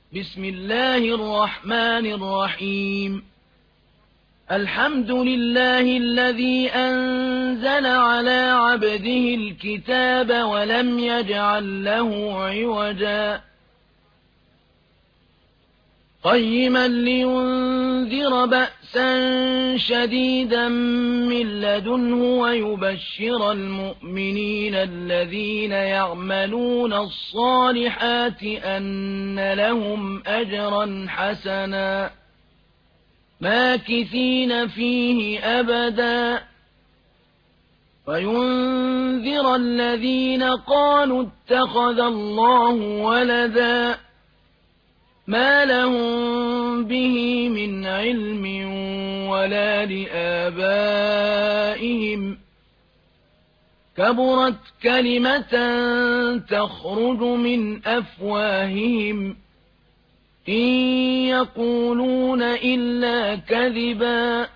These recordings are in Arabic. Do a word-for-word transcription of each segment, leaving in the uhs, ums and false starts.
بسم الله الرحمن الرحيم الحمد لله الذي أنزل على عبده الكتاب ولم يجعل له عوجا قيما لينذر بأسا شديدا من لدنه ويبشر المؤمنين الذين يعملون الصالحات أن لهم أجرا حسنا ماكثين فيه أبدا وينذر الذين قالوا اتخذ الله ولدا ما لهم به من علم ولا لآبائهم كبرت كلمة تخرج من أفواههم إن يقولون إلا كذبا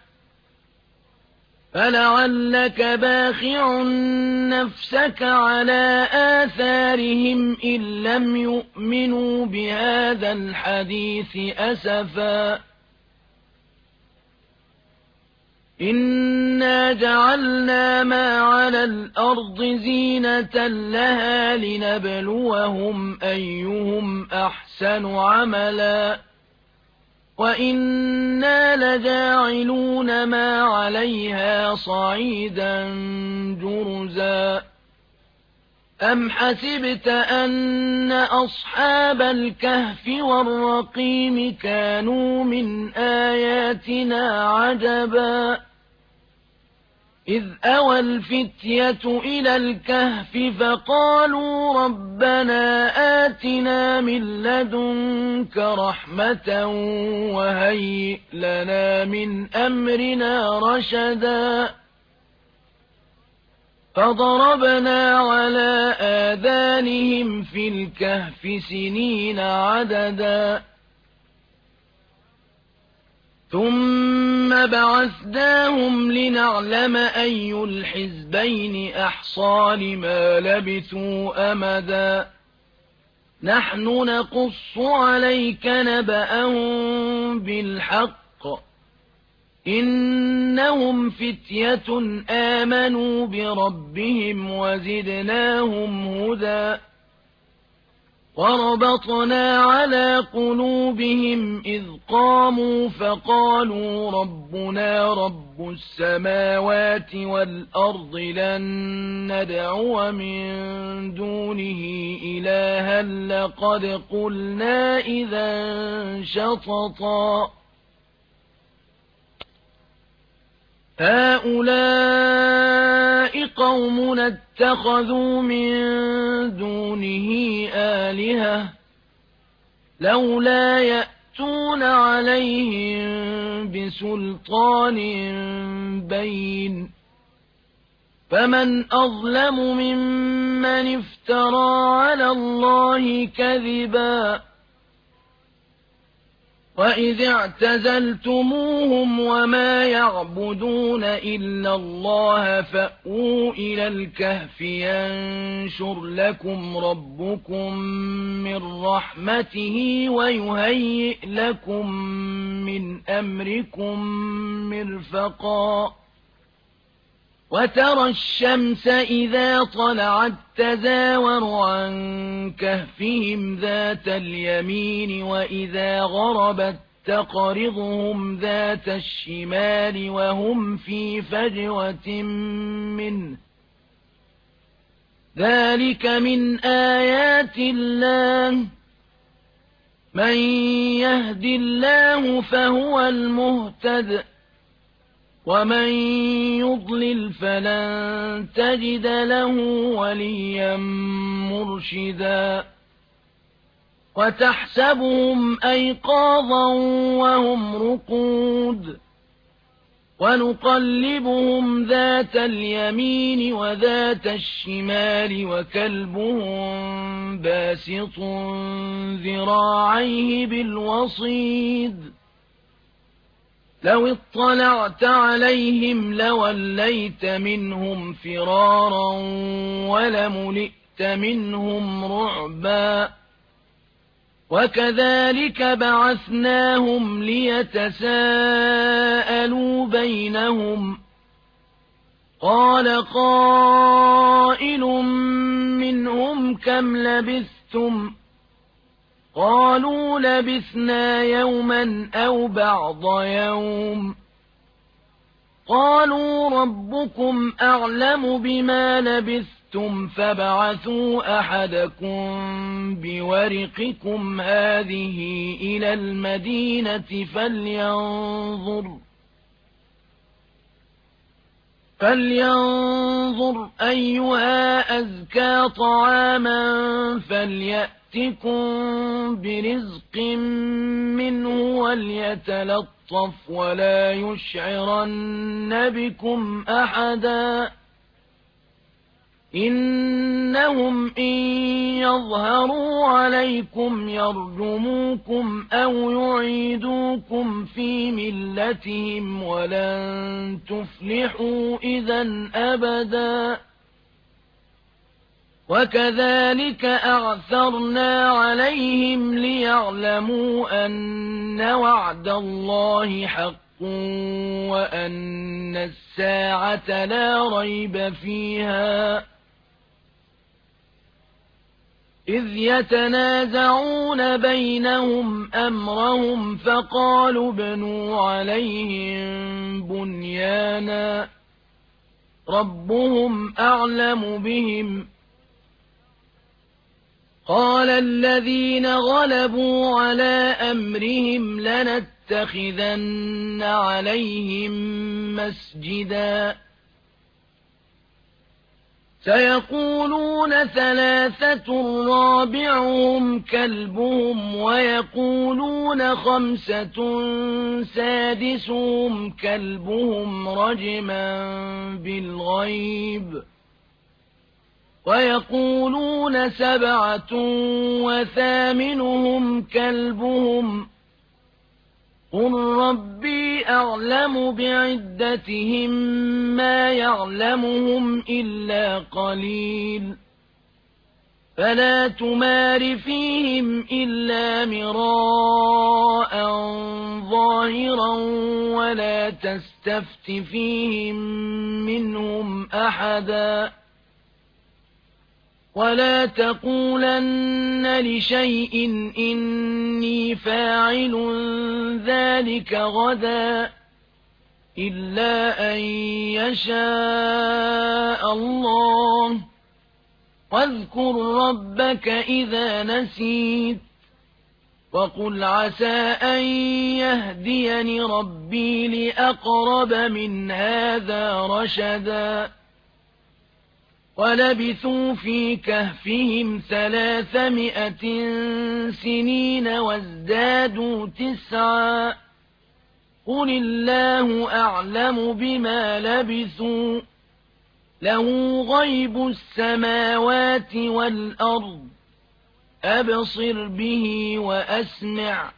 فلعلك باخع نفسك على آثارهم إن لم يؤمنوا بهذا الحديث أسفا إنا جعلنا ما على الأرض زينة لها لنبلوهم أيهم أحسن عملا وإنا لجاعلون ما عليها صعيدا جرزا أم حسبت أن أصحاب الكهف والرقيم كانوا من آياتنا عجبا إذ أوى الفتية إلى الكهف فقالوا ربنا آتنا من لدنك رحمة وهيئ لنا من أمرنا رشدا فضربنا على آذانهم في الكهف سنين عددا ثم بعثناهم لنعلم أي الحزبين أحصى لما لبثوا أمدا نحن نقص عليك نبأهم بالحق إنهم فتية آمنوا بربهم وزدناهم هدى وربطنا على قلوبهم إذ قاموا فقالوا ربنا رب السماوات والأرض لن ندعو من دونه إلها لقد قلنا إذا شططا هؤلاء قومنا اتخذوا من دونه آلهة لولا يأتون عليهم بسلطان بين فمن أظلم ممن افترى على الله كذبا وإذ اعتزلتموهم وما يعبدون إلا الله فأووا إلى الكهف ينشر لكم ربكم من رحمته ويهيئ لكم من أمركم مرفقا وترى الشمس إذا طلعت تزاور عن كهفهم ذات اليمين وإذا غربت تقرضهم ذات الشمال وهم في فجوة منه ذلك من آيات الله من يهد الله فهو المهتد ومن يضلل فلن تجد له وليا مرشدا وتحسبهم أيقاظا وهم رقود ونقلبهم ذات اليمين وذات الشمال وكلبهم باسط ذراعيه بالوصيد لو اطلعت عليهم لوليت منهم فرارا ولملئت منهم رعبا وكذلك بعثناهم ليتساءلوا بينهم قال قائل منهم كم لبثتم قالوا لبثنا يوما أو بعض يوم قالوا ربكم أعلم بما لبثتم فابعثوا أحدكم بورقكم هذه إلى المدينة فلينظر فلينظر أيها أزكى طعاما فليأتكم برزق منه وليتلطف ولا يشعرن بكم أحدا إنهم إن يظهروا عليكم يرجموكم أو يعيدوكم في ملتهم ولن تفلحوا إذا أبدا وكذلك أعثرنا عليهم ليعلموا أن وعد الله حق وأن الساعة لا ريب فيها إذ يتنازعون بينهم أمرهم فقالوا ابنوا عليهم بنيانا ربهم أعلم بهم قال الذين غلبوا على أمرهم لنتخذن عليهم مسجدا سيقولون ثلاثة رابعهم كلبهم ويقولون خمسة سادسهم كلبهم رجما بالغيب ويقولون سبعة وثامنهم كلبهم قل ربي أعلم بعدتهم ما يعلمهم إلا قليل فلا تمار فيهم إلا مراء ظاهرا ولا تستفت فيهم منهم أحدا ولا تقولن لشيء إني فاعل ذلك غدا إلا أن يشاء الله واذكر ربك إذا نسيت وقل عسى أن يهديني ربي لأقرب من هذا رشدا ولبثوا في كهفهم ثلاثمائة سنين وازدادوا تسعا قل الله أعلم بما لبثوا له غيب السماوات والأرض أبصر به وأسمع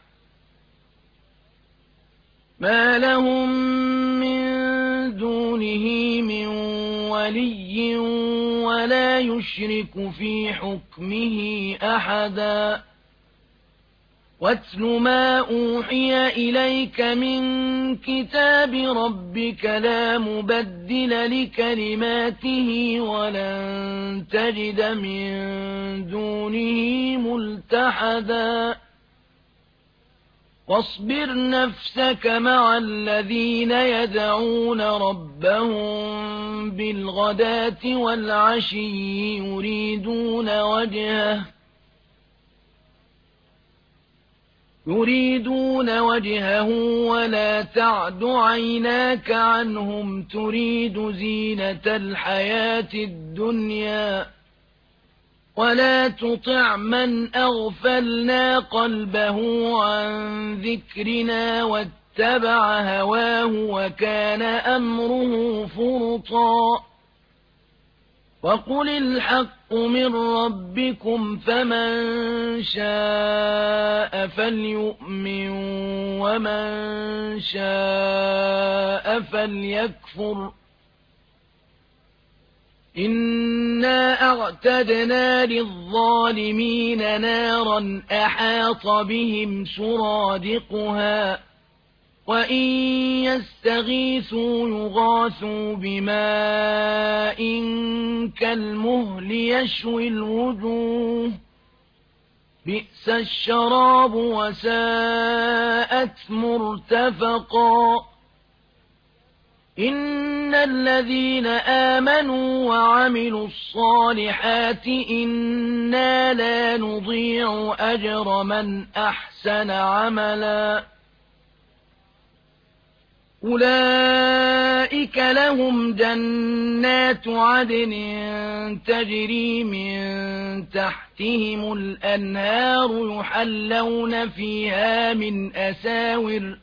ما لهم من دونه من ولي ولا يشرك في حكمه أحدا واتل ما أوحي إليك من كتاب ربك لا مبدل لكلماته ولن تجد من دونه ملتحدا واصبر نفسك مع الذين يدعون ربهم بالغداة والعشي يريدون وجهه يريدون وجهه ولا تعد عيناك عنهم تريد زينة الحياة الدنيا ولا تطع من أغفلنا قلبه عن ذكرنا واتبع هواه وكان أمره فرطا وقل الحق من ربكم فمن شاء فليؤمن ومن شاء فليكفر إنا أعتدنا للظالمين نارا أحاط بهم سرادقها وإن يستغيثوا يغاثوا بماء كالمهل يشوي الوجوه بئس الشراب وساءت مرتفقا إن الذين آمنوا وعملوا الصالحات إنا لا نضيع أجر من أحسن عملا أولئك لهم جنات عدن تجري من تحتهم الأنهار يحلون فيها من أساور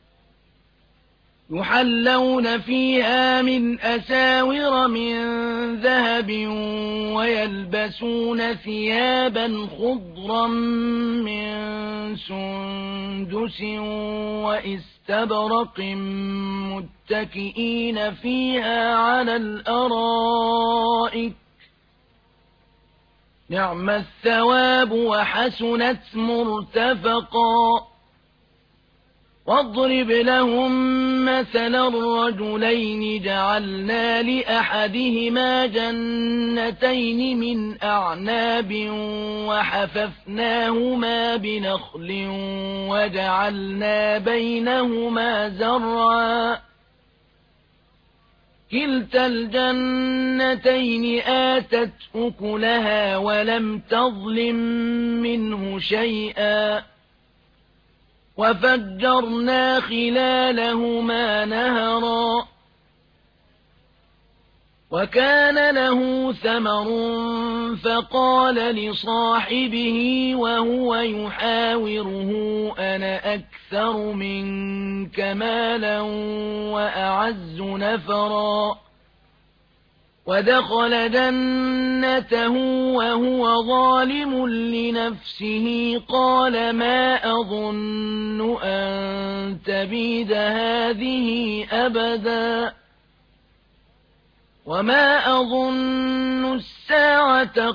يحلون فيها من أساور من ذهب ويلبسون ثيابا خضرا من سندس وإستبرق متكئين فيها على الأرائك نعم الثواب وحسنت مرتفقا واضرب لهم مثلا الرجلين جعلنا لأحدهما جنتين من أعناب وحففناهما بنخل وجعلنا بينهما زرعا كلتا الجنتين آتت أكلها ولم تظلم منه شيئا وفجرنا خلالهما نهرا وكان له ثمر فقال لصاحبه وهو يحاوره أنا أكثر منك مالا وأعز نفرا ودخل جنته وهو ظالم لنفسه قال ما أظن أن تبيد هذه أبدا وما أظن الساعة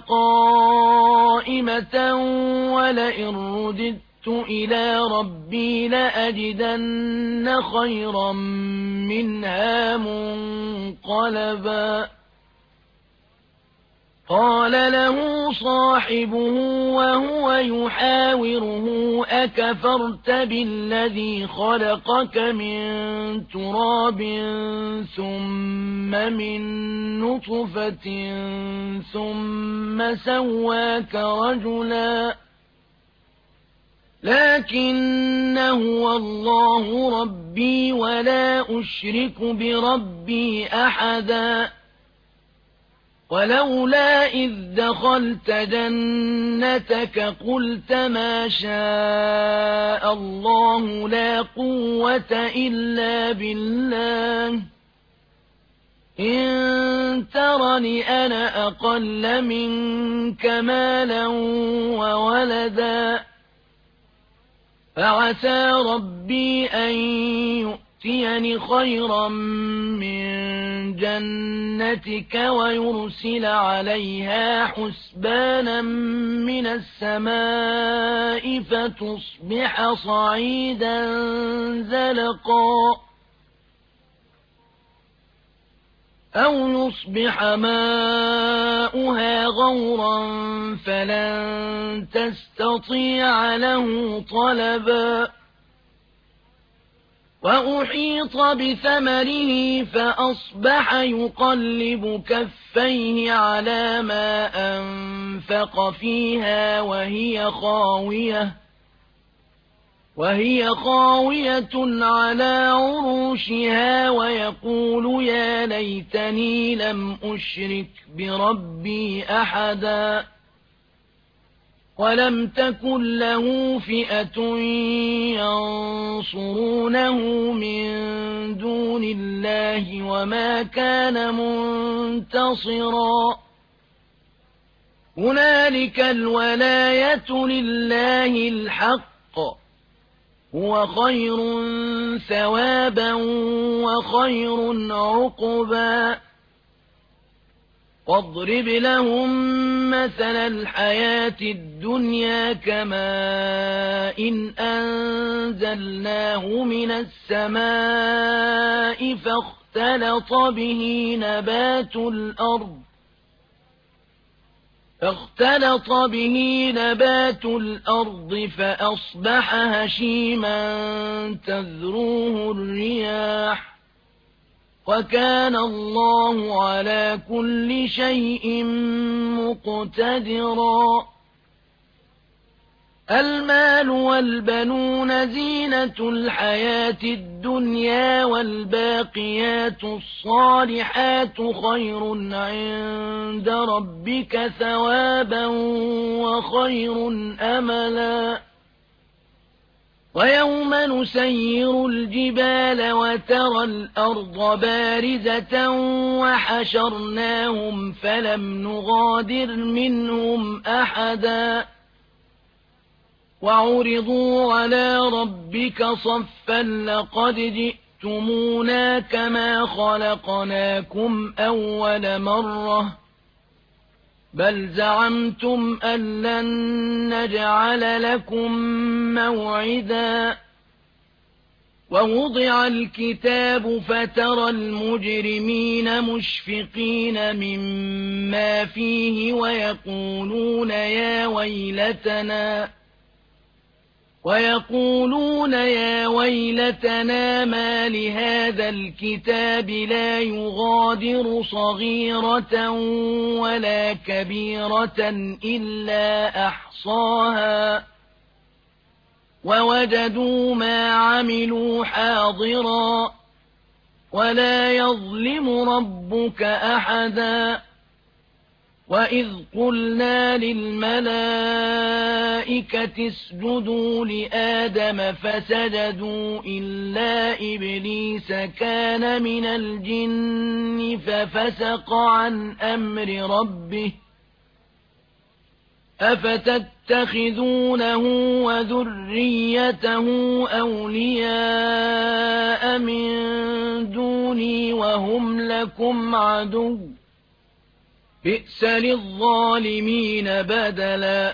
قائمة ولئن رددت إلى ربي لأجدن خيرا منها منقلبا قال له صاحبه وهو يحاوره أكفرت بالذي خلقك من تراب ثم من نطفة ثم سواك رجلا لكن هو الله ربي ولا أشرك بربي أحدا ولولا إذ دخلت جنتك قلت ما شاء الله لا قوة إلا بالله إن ترني أنا أقل منك مالا وولدا فعسى ربي أن يؤتيني خيرا من جنتك ويرسل عليها حسبانا من السماء فتصبح صعيدا زلقا أو يصبح ماؤها غورا فلن تستطيع له طلبا وأحيط بثمره فأصبح يقلب كفيه على ما أنفق فيها وهي خاوية وهي خاوية على عروشها ويقول يا ليتني لم أشرك بربي أحدا ولم تكن له فئة ينصرونه من دون الله وما كان منتصرا هنالك الولاية لله الحق هو خير ثوابا وخير عقبا واضرب لهم مثل الحياة الدنيا كماء إن أنزلناه من السماء فاختلط به نبات الأرض فاختلط به نبات الأرض فأصبح هشيما تذروه الرياح وكان الله على كل شيء مقتدرا. المال والبنون زينة الحياة الدنيا والباقيات الصالحات خير عند ربك ثوابا وخير أملا. ويوم نسير الجبال وترى الأرض بارزة وحشرناهم فلم نغادر منهم أحدا وعرضوا على ربك صفا لقد جئتمونا كما خلقناكم أول مرة بل زعمتم أن لن نجعل لكم موعدا. ووضع الكتاب فترى المجرمين مشفقين مما فيه ويقولون يا ويلتنا ويقولون يا ويلتنا ما لهذا الكتاب لا يغادر صغيرة ولا كبيرة إلا أحصاها ووجدوا ما عملوا حاضرا ولا يظلم ربك أحدا. وإذ قلنا للملائكة اسجدوا لآدم فسجدوا إلا إبليس كان من الجن ففسق عن أمر ربه أفتتخذونه وذريته أولياء من دوني وهم لكم عدو بئس للظالمين بدلا.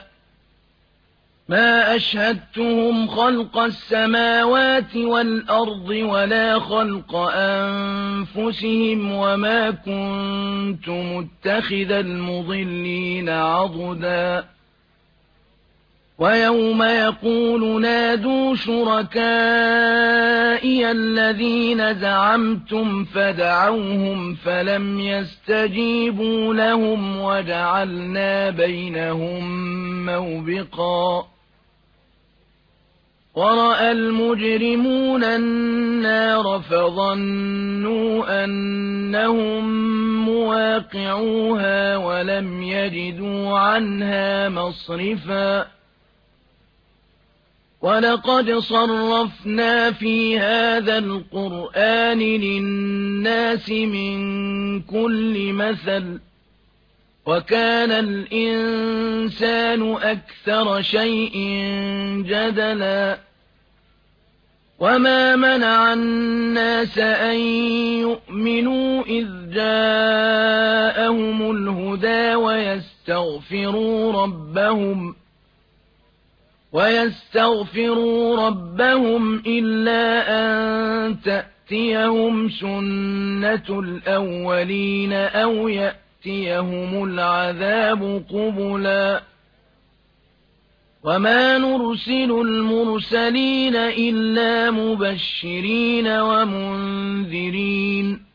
ما أشهدتهم خلق السماوات والأرض ولا خلق أنفسهم وما كنت متخذ المضلين عضدا. ويوم يقول نادوا شركائي الذين زعمتم فدعوهم فلم يستجيبوا لهم وجعلنا بينهم موبقا. ورأى المجرمون النار فظنوا أنهم مواقعوها ولم يجدوا عنها مصرفا. ولقد صرفنا في هذا القرآن للناس من كل مثل وكان الإنسان أكثر شيء جدلا. وما منع الناس أن يؤمنوا إذ جاءهم الهدى ويستغفروا ربهم ويستغفروا ربهم إلا أن تأتيهم سنة الأولين أو يأتيهم العذاب قبلا. وما نرسل المرسلين إلا مبشرين ومنذرين.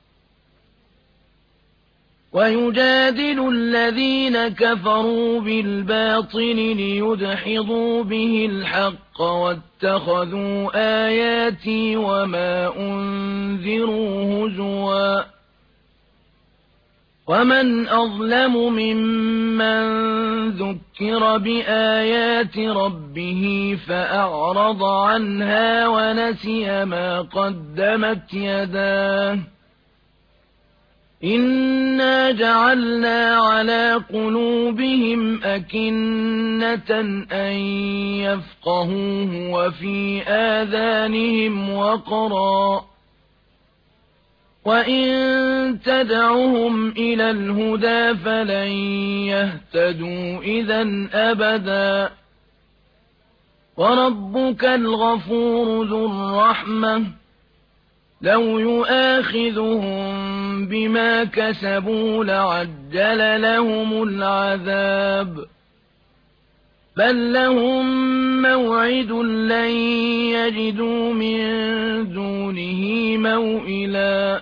ويجادل الذين كفروا بالباطل ليدحضوا به الحق واتخذوا آياتي وما أنذروا هزوا. ومن أظلم ممن ذكر بآيات ربه فأعرض عنها ونسي ما قدمت يداه. إنا جعلنا على قلوبهم أكنة أن يفقهوه وفي آذانهم وقرا وَإِن تَدْعُهُمْ إِلَى الْهُدَىٰ فَلَن يَهْتَدُوا إِذًا أَبَدًا. وَرَبُّكَ الْغَفُورُ ذُو الرَّحْمَةِ، لَوْ يُؤَاخِذُهُم بِمَا كَسَبُوا لَعَجَّلَ لَهُمُ الْعَذَابَ، بَل لَّهُم مَّوْعِدٌ لَّن يَجِدُوا مِن دُونِهِ مَوْئِلًا.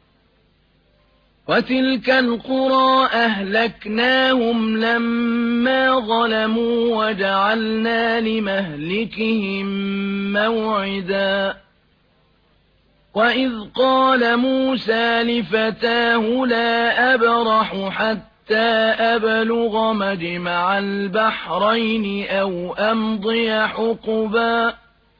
وَتِلْكَ الْقُرَىٰ أَهْلَكْنَاهُمْ لَمَّا ظَلَمُوا وَجَعَلْنَا لِمَهْلِكِهِم مَّوْعِدًا. وَإِذْ قَالَ مُوسَىٰ لِفَتَاهُ لَا أَبْرَحُ حَتَّىٰ أَبْلُغَ مَجْمَعَ الْبَحْرَيْنِ أَوْ أَمْضِيَ حُقُبًا،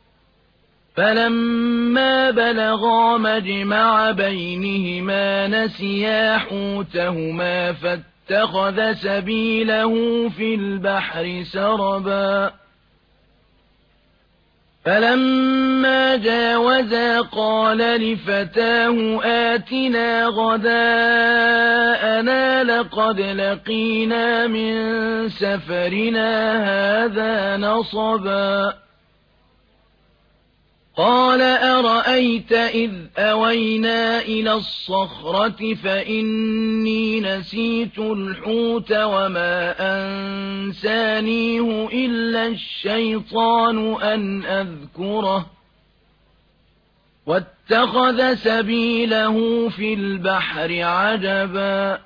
فَلَمَّا بَلَغَا مَجْمَعَ بَيْنِهِمَا نَسِيَا حُوتَهُمَا فَاتَّخَذَ سَبِيلَهُ فِي الْبَحْرِ سَرَبًا. فَلَمَّا جَاوَزَا قَالَ لِفَتَاهُ آتِنَا غَدَاءَنَا لَقَدْ لَقِينَا مِن سَفَرِنَا هَٰذَا نَصَبًا. قَالَ أَرَأَيْتَ إِذْ أَوَيْنَا إِلَى الصَّخْرَةِ فَإِنِّي نَسِيتُ الْحُوتَ وَمَا أَنسَانِيهُ إِلَّا الشَّيْطَانُ أَنْ أَذْكُرَهُ، وَاتَّخَذَ سَبِيلَهُ فِي الْبَحْرِ عَجَبًا.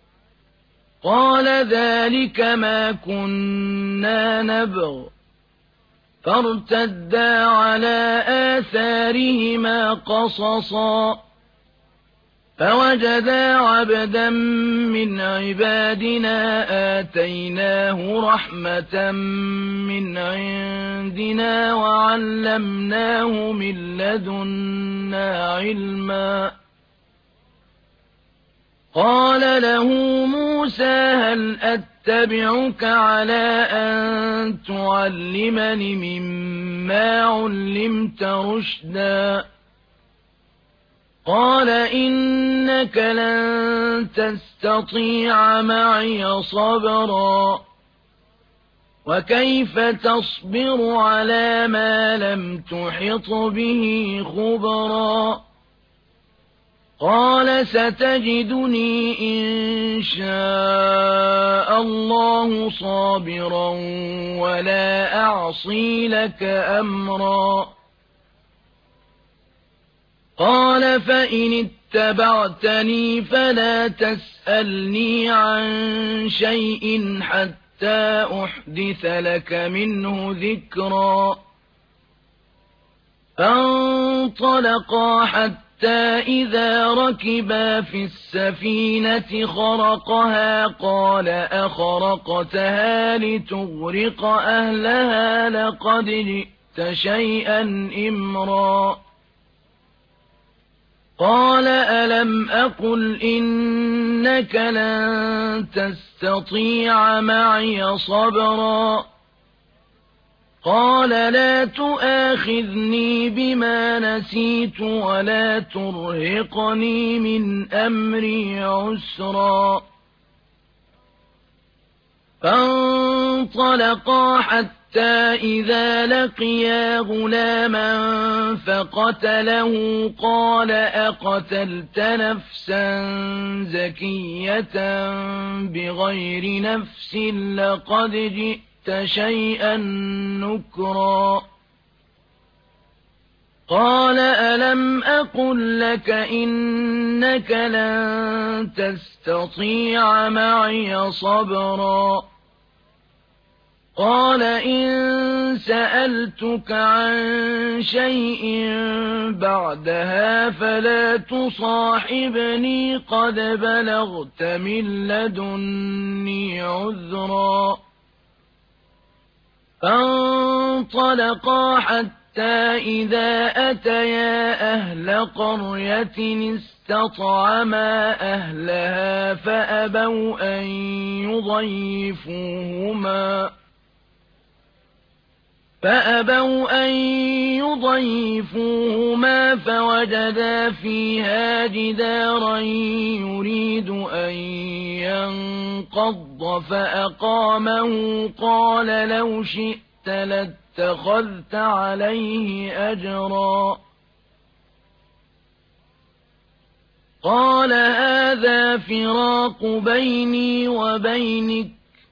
قَالَ ذَٰلِكَ مَا كُنَّا نَبْغِ، فَارْتَدَّا عَلَىٰ آثَارِهِمَا قَصَصًا، فَوَجَدَا عَبْدًا مِّنْ عِبَادِنَا آتَيْنَاهُ رَحْمَةً مِّنْ عِندِنَا وَعَلَّمْنَاهُ مِن لَّدُنَّا عِلْمًا. قَالَ لَهُ مُوسَىٰ هَلْ أَتَّبِعُكَ عَلَىٰ أَن تُعَلِّمَنِ مِمَّا عُلِّمْتَ رُشْدًا؟ قَالَ إِنَّكَ لَن تَسْتَطِيعَ مَعِيَ صَبْرًا، وَكَيْفَ تَصْبِرُ عَلَىٰ مَا لَمْ تُحِطْ بِهِ خُبْرًا؟ قَالَ سَتَجِدُنِي إِن شَاءَ اللَّهُ صَابِرًا وَلَا أَعْصِي لَكَ أَمْرًا. قَالَ فَإِنِ اتَّبَعْتَنِي فَلَا تَسْأَلْنِي عَن شَيْءٍ حَتَّىٰ أُحْدِثَ لَكَ مِنْهُ ذِكْرًا. فَانطَلَقَا حَتَّىٰ حتى إذا ركبا في السفينة خرقها قال أخرقتها لتغرق أهلها لقد جئت شيئا إمرا. قال ألم أقل إنك لن تستطيع معي صبرا. قال لا تؤاخذني بما نسيت ولا ترهقني من أمري عسرا. فانطلقا حتى إذا لقيا غلاما فقتله قال أقتلت نفسا زكية بغير نفس لقد جئت شيئا نكرا. قال ألم أقل لك إنك لن تستطيع معي صبرا. قال إن سألتك عن شيء بعدها فلا تصاحبني قد بلغت من لدني عذرا. فانطلقا حتى إذا أتيا أهل قرية استطعما أهلها فأبوا أن يضيفوهما فأبوا أن يضيفوهما فوجدا فيها جدارا يريد أن ينقض فأقامه قال لو شئت لاتخذت عليه أجرا قال هذا فراق بيني وبينك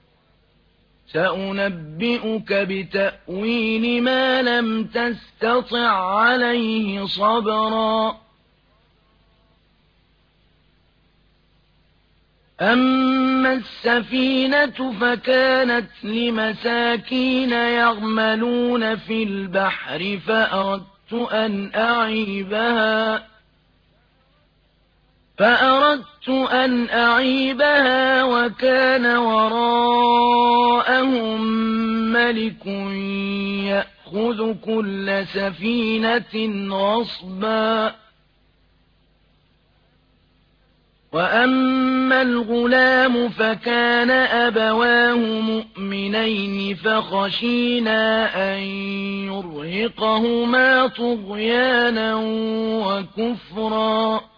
سأنبئك بتأويل ما لم تستطع عليه صبرا أما السفينة فكانت لمساكين يعملون في البحر فأردت أن أعيبها فأردت أن أعيبها وكان وراءهم ملك يأخذ كل سفينة غصبا وأما الغلام فكان أبواه مؤمنين فخشينا أن يرهقهما طغيانا وكفرا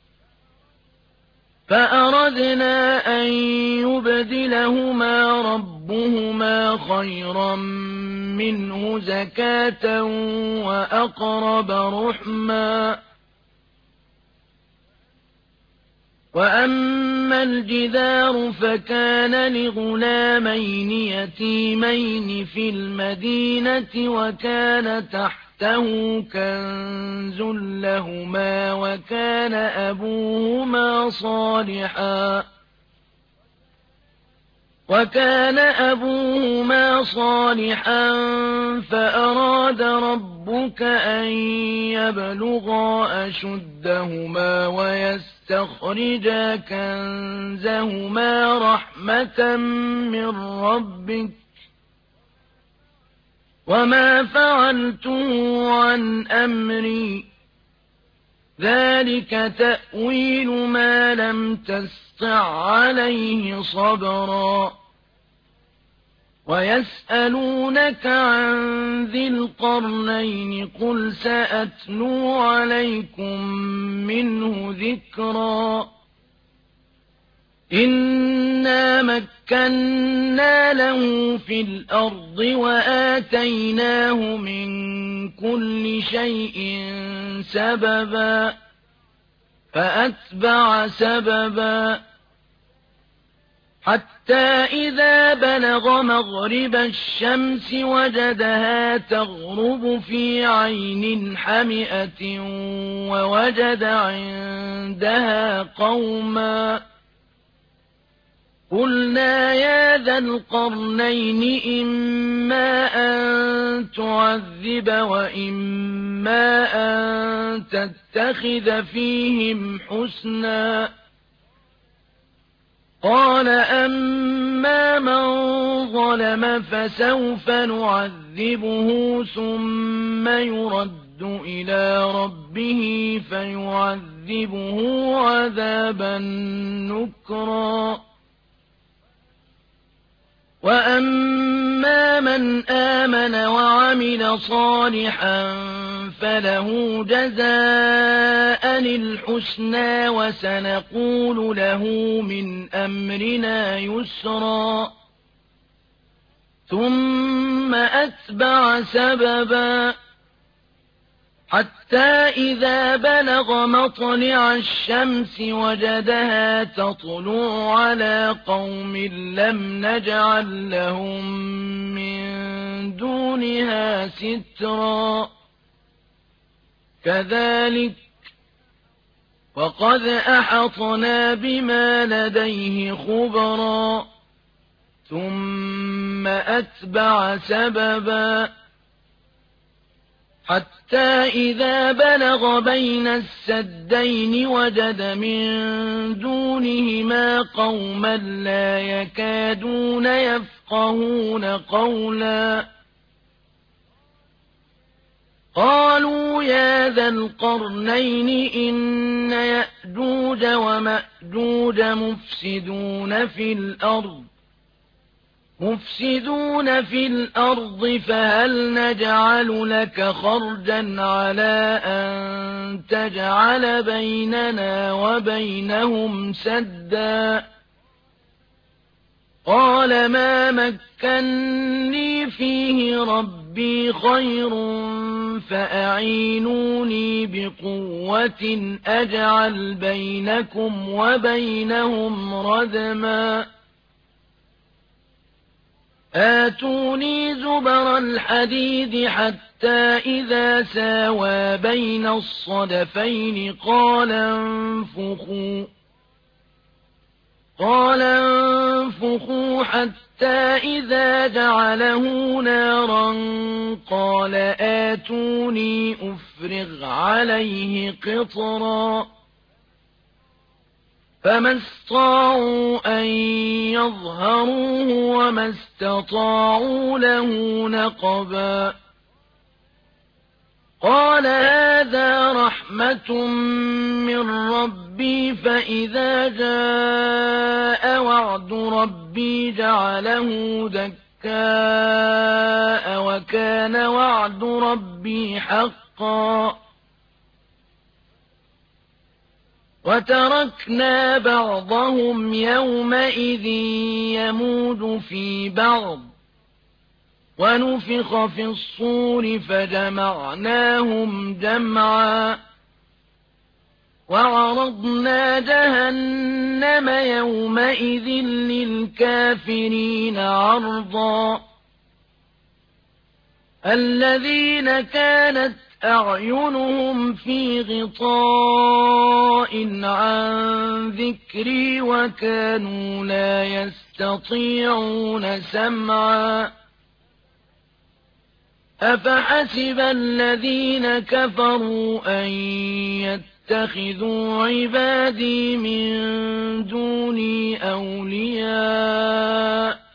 فأردنا أن يبدلهما ربهما خيرا منه زكاة وأقرب رحما وأما الجدار فكان لغلامين يتيمين في المدينة وكان تحته كنز لهما وكان أبوهما صالحا وكان أبوهما صالحا فأراد ربك أن يبلغا أشدهما ويستخرجا كنزهما رحمة من ربك وما فعلته عن أمري ذلك تأويل ما لم تستطع عليه صبرا ويسألونك عن ذي القرنين قل سأتلو عليكم منه ذكرا إنا مكنا له في الأرض وآتيناه من كل شيء سببا فأتبع سببا حتى إذا بلغ مغرب الشمس وجدها تغرب في عين حمئة ووجد عندها قوما قلنا يا ذا القرنين إما أن تعذب وإما أن تتخذ فيهم حسنا قال أما من ظلم فسوف نعذبه ثم يرد إلى ربه فيعذبه عذابا نكرا وأما من آمن وعمل صالحا فله جزاء الحسنى وسنقول له من أمرنا يسرا ثم أتبع سببا حتى إذا بلغ مطلع الشمس وجدها تطلع على قوم لم نجعل لهم من دونها سترا كذلك وقد أحطنا بما لديه خبرا ثم أتبع سببا حتى إذا بلغ بين السدين وجد من دونهما قوما لا يكادون يفقهون قولا قالوا يا ذا القرنين إن يأجوج ومأجوج مفسدون في الأرض مفسدون في الأرض فهل نجعل لك خرجا على أن تجعل بيننا وبينهم سدا قال ما مكني فيه ربي خير فأعينوني بقوة أجعل بينكم وبينهم ردما آتوني زبر الحديد حتى إذا ساوى بين الصدفين قال انفخوا قال انفخوا حتى إذا جعله نارا قال آتوني أفرغ عليه قطرا فما استطاعوا أن يظهروه وما استطاعوا له نقبا قال هذا رحمة من ربي فإذا جاء وعد ربي جعله دكاء وكان وعد ربي حقا وتركنا بعضهم يومئذ يموج في بعض ونفخ في الصور فجمعناهم جمعا وعرضنا جهنم يومئذ للكافرين عرضا الذين كانت أعينهم في غطاء عن ذكري وكانوا لا يستطيعون سمعا أفحسب الذين كفروا أن يتخذوا عبادي من دوني أولياء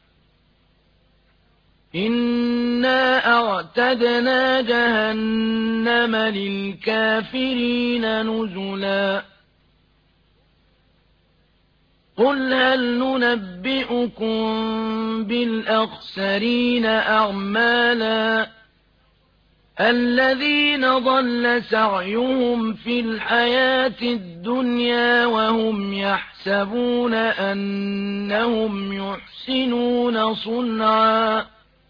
إنا أعتدنا جهنم للكافرين نزلا قل هل ننبئكم بالأخسرين أعمالا الذين ضل سعيهم في الحياة الدنيا وهم يحسبون أنهم يحسنون صنعا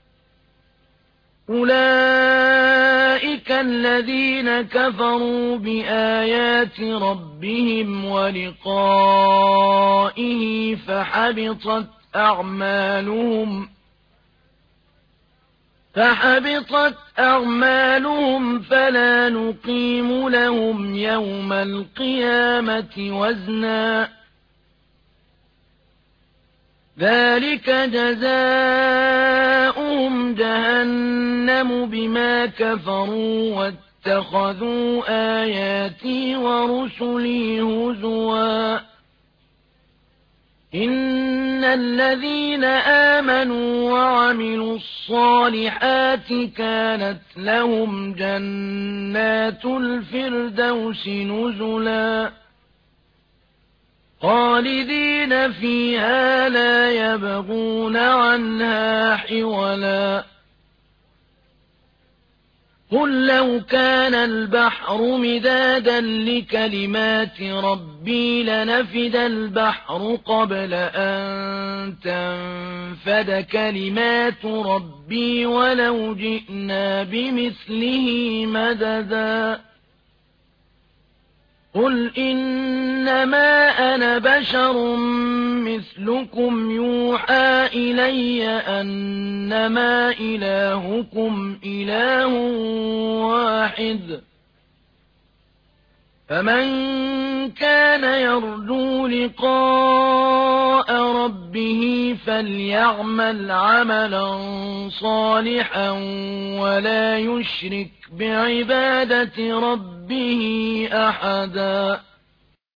أولئك الذين كفروا بآيات ربهم ولقائه فحبطت أعمالهم فحبطت أعمالهم فلا نقيم لهم يوم القيامة وزنا ذلك جزاؤهم جهنم بما كفروا واتخذوا آياتي ورسلي هزوا إن الذين آمنوا وعملوا الصالحات كانت لهم جنات الفردوس نزلا خالدين فيها لا يبغون عنها حولا قل لو كان البحر مدادا لكلمات ربي لنفد البحر قبل أن تنفد كلمات ربي ولو جئنا بمثله مددا قل إنما أنا بشر مثلكم يوحى إلي أنما إلهكم إله واحد فمن كان يرجو لقاء ربه فليعمل عملا صالحا ولا يشرك بعبادة ربه أحدا